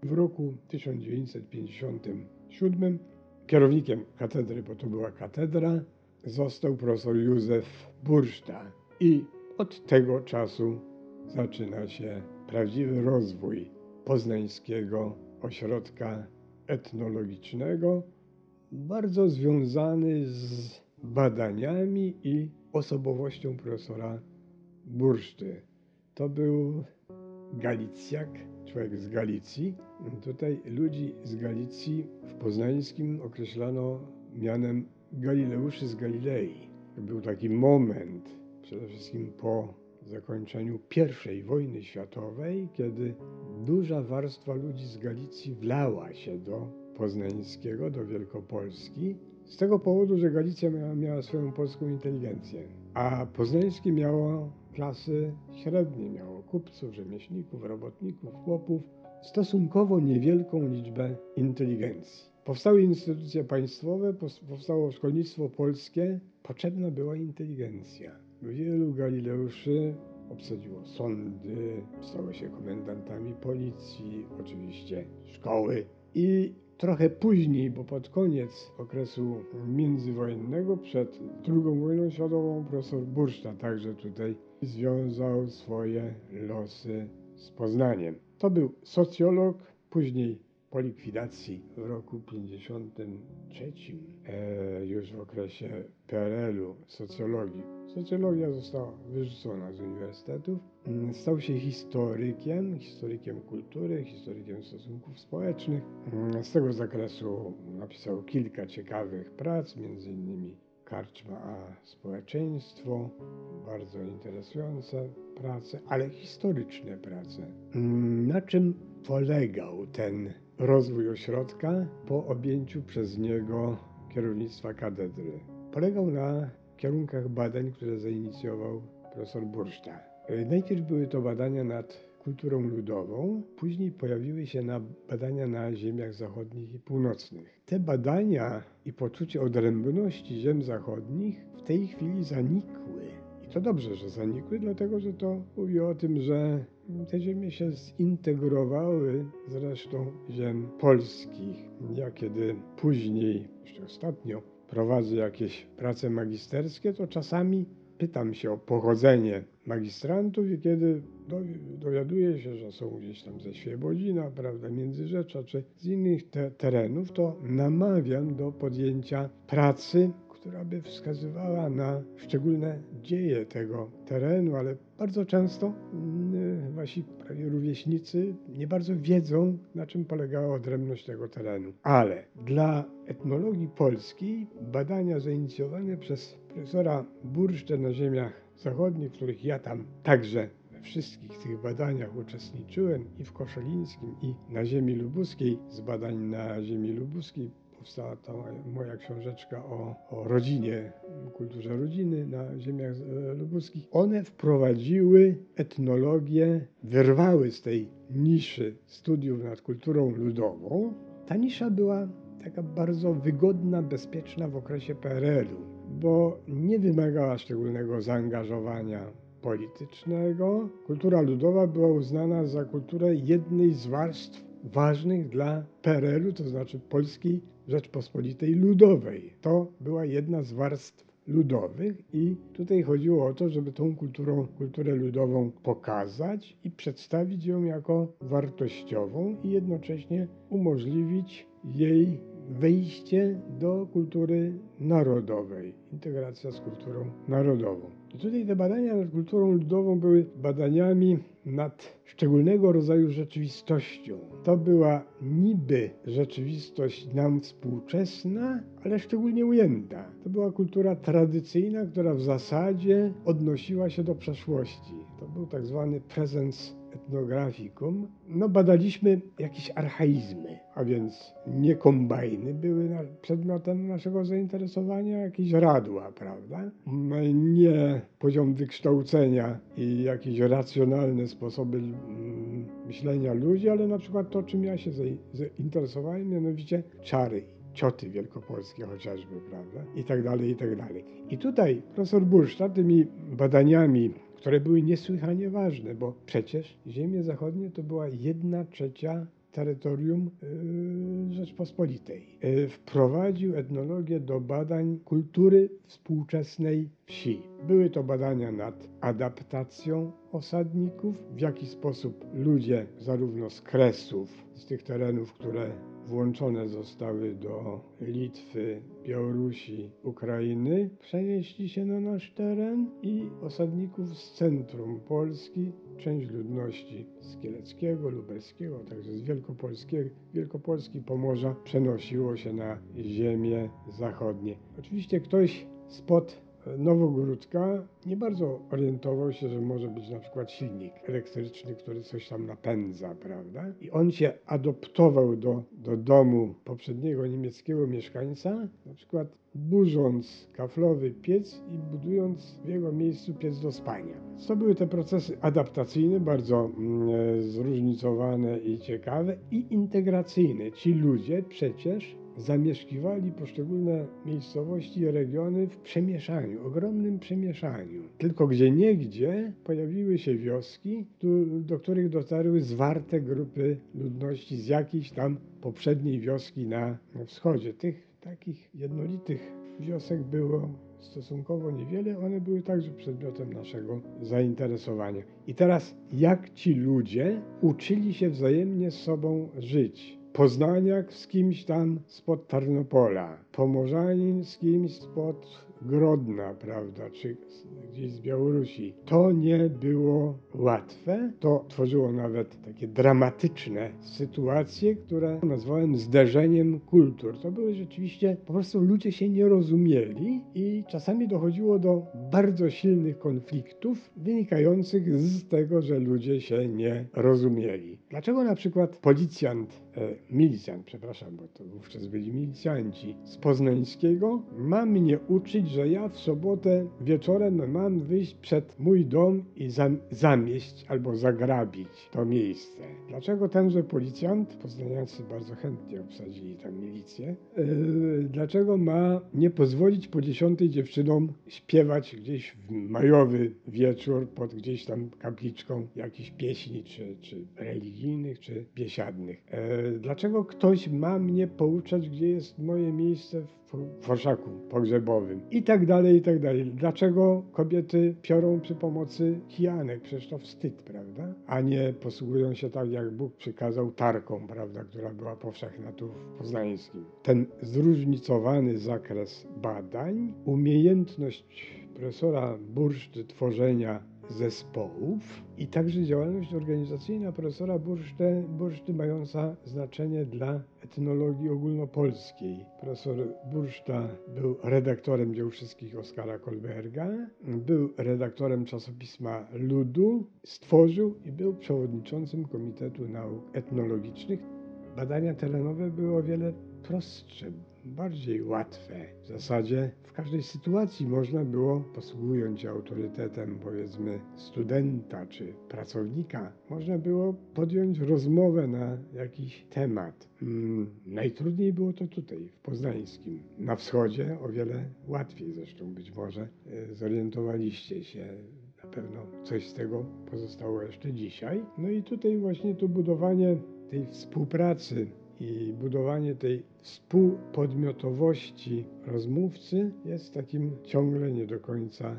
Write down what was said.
W roku 1957 kierownikiem katedry, bo to była katedra, został profesor Józef Burszta i od tego czasu zaczyna się prawdziwy rozwój Poznańskiego Ośrodka Etnologicznego, bardzo związany z badaniami i osobowością profesora Burszty. To był Galicjak, człowiek z Galicji. Tutaj ludzi z Galicji w poznańskim określano mianem Galileuszy z Galilei. Był taki moment, przede wszystkim po zakończeniu I wojny światowej, kiedy duża warstwa ludzi z Galicji wlała się do poznańskiego, do Wielkopolski, z tego powodu, że Galicja miała swoją polską inteligencję, a poznańskie miało klasy średnie, miało kupców, rzemieślników, robotników, chłopów, stosunkowo niewielką liczbę inteligencji. Powstały instytucje państwowe, powstało szkolnictwo polskie, potrzebna była inteligencja. Wielu Galileuszy obsadziło sądy, stało się komendantami policji, oczywiście szkoły i trochę później, bo pod koniec okresu międzywojennego, przed II wojną światową, profesor Burszta także tutaj związał swoje losy z Poznaniem. To był socjolog, później po likwidacji w roku 1953, już w okresie PRL-u socjologii. Socjologia została wyrzucona z uniwersytetów. Stał się historykiem kultury, historykiem stosunków społecznych. Z tego zakresu napisał kilka ciekawych prac, między innymi Karczma a społeczeństwo, bardzo interesujące prace, ale historyczne prace. Na czym polegał ten rozwój ośrodka po objęciu przez niego kierownictwa katedry? Polegał na kierunkach badań, które zainicjował profesor Burszta. Najpierw były to badania nad kulturą ludową, później pojawiły się badania na ziemiach zachodnich i północnych. Te badania i poczucie odrębności ziem zachodnich w tej chwili zanikły. I to dobrze, że zanikły, dlatego że to mówi o tym, że te ziemie się zintegrowały z resztą ziem polskich. Ja kiedy później, jeszcze ostatnio, prowadzę jakieś prace magisterskie, to czasami pytam się o pochodzenie magistrantów i kiedy dowiaduję się, że są gdzieś tam ze Świebodzina, prawda, Międzyrzecza czy z innych terenów, to namawiam do podjęcia pracy, która by wskazywała na szczególne dzieje tego terenu, ale bardzo często wasi prawie rówieśnicy nie bardzo wiedzą, na czym polegała odrębność tego terenu. Ale dla etnologii polskiej badania zainicjowane przez profesora Bursztę na ziemiach zachodnich, w których ja tam także we wszystkich tych badaniach uczestniczyłem i w Koszalińskim, i na ziemi lubuskiej. Z badań na ziemi lubuskiej powstała ta moja książeczka o rodzinie, kulturze rodziny na ziemiach lubuskich. One wprowadziły etnologię, wyrwały z tej niszy studiów nad kulturą ludową. Ta nisza była taka bardzo wygodna, bezpieczna w okresie PRL-u, bo nie wymagała szczególnego zaangażowania politycznego. Kultura ludowa była uznana za kulturę jednej z warstw ważnych dla PRL-u, to znaczy Polskiej Rzeczpospolitej Ludowej. To była jedna z warstw ludowych i tutaj chodziło o to, żeby tą kulturę ludową pokazać i przedstawić ją jako wartościową i jednocześnie umożliwić jej wejście do kultury narodowej, integracja z kulturą narodową. I tutaj te badania nad kulturą ludową były badaniami nad szczególnego rodzaju rzeczywistością. To była niby rzeczywistość nam współczesna, ale szczególnie ujęta. To była kultura tradycyjna, która w zasadzie odnosiła się do przeszłości. To był tak zwany presens etnographicum. Badaliśmy jakieś archaizmy, a więc nie kombajny były przedmiotem naszego zainteresowania, jakieś radła, prawda? Nie poziom wykształcenia i jakieś racjonalne sposoby myślenia ludzi, ale na przykład to, czym ja się zainteresowałem, mianowicie czary, cioty wielkopolskie chociażby, prawda? I tak dalej, i tak dalej. I tutaj profesor Burszta tymi badaniami, które były niesłychanie ważne, bo przecież ziemie zachodnie to była 1/3 terytorium Rzeczpospolitej. Wprowadził etnologię do badań kultury współczesnej wsi. Były to badania nad adaptacją osadników, w jaki sposób ludzie zarówno z Kresów, z tych terenów, które włączone zostały do Litwy, Białorusi, Ukrainy, przenieśli się na nasz teren i osadników z centrum Polski, część ludności z Kieleckiego, Lubelskiego, także z Wielkopolski, Pomorza przenosiło się na ziemie zachodnie. Oczywiście ktoś spod Nowogródka nie bardzo orientował się, że może być na przykład silnik elektryczny, który coś tam napędza, prawda? I on się adoptował do domu poprzedniego niemieckiego mieszkańca, na przykład burząc kaflowy piec i budując w jego miejscu piec do spania. To były te procesy adaptacyjne, bardzo zróżnicowane i ciekawe, i integracyjne. Ci ludzie przecież zamieszkiwali poszczególne miejscowości i regiony w przemieszaniu, ogromnym przemieszaniu. Tylko gdzieniegdzie pojawiły się wioski, do których dotarły zwarte grupy ludności z jakiejś tam poprzedniej wioski na wschodzie. Tych takich jednolitych wiosek było stosunkowo niewiele, one były także przedmiotem naszego zainteresowania. I teraz, jak ci ludzie uczyli się wzajemnie z sobą żyć? Poznaniak z kimś tam spod Tarnopola, Pomorzanin z kimś spod Grodna, prawda, czy gdzieś z Białorusi. To nie było łatwe, to tworzyło nawet takie dramatyczne sytuacje, które nazwałem zderzeniem kultur. To były rzeczywiście, po prostu ludzie się nie rozumieli i czasami dochodziło do bardzo silnych konfliktów wynikających z tego, że ludzie się nie rozumieli. Dlaczego na przykład milicjant, bo to wówczas byli milicjanci z Poznańskiego, ma mnie uczyć, że ja w sobotę wieczorem mam wyjść przed mój dom i zamieść albo zagrabić to miejsce. Dlaczego tenże policjant, poznaniacy bardzo chętnie obsadzili tam milicję, dlaczego ma nie pozwolić po 10 dziewczynom śpiewać gdzieś w majowy wieczór pod gdzieś tam kapliczką jakichś pieśni, czy religijnych, czy biesiadnych? Dlaczego ktoś ma mnie pouczać, gdzie jest moje miejsce w orszaku pogrzebowym? I tak dalej, i tak dalej. Dlaczego kobiety piorą przy pomocy kijanek? Przecież to wstyd, prawda? A nie posługują się tak, jak Bóg przykazał, tarką, prawda, która była powszechna tu w Poznańskim. Ten zróżnicowany zakres badań, umiejętność profesora Burszty tworzenia zespołów i także działalność organizacyjna profesora Burszty mająca znaczenie dla etnologii ogólnopolskiej. Profesor Burszta był redaktorem dzieł wszystkich Oskara Kolberga, był redaktorem czasopisma Ludu, stworzył i był przewodniczącym Komitetu Nauk Etnologicznych. Badania terenowe były o wiele prostsze, bardziej łatwe. W zasadzie w każdej sytuacji można było, posługując się autorytetem, powiedzmy, studenta czy pracownika, można było podjąć rozmowę na jakiś temat. Najtrudniej było to tutaj, w Poznańskim. Na wschodzie o wiele łatwiej, zresztą być może zorientowaliście się. Na pewno coś z tego pozostało jeszcze dzisiaj. No i tutaj właśnie to budowanie tej współpracy i budowanie tej współpodmiotowości rozmówcy jest takim ciągle nie do końca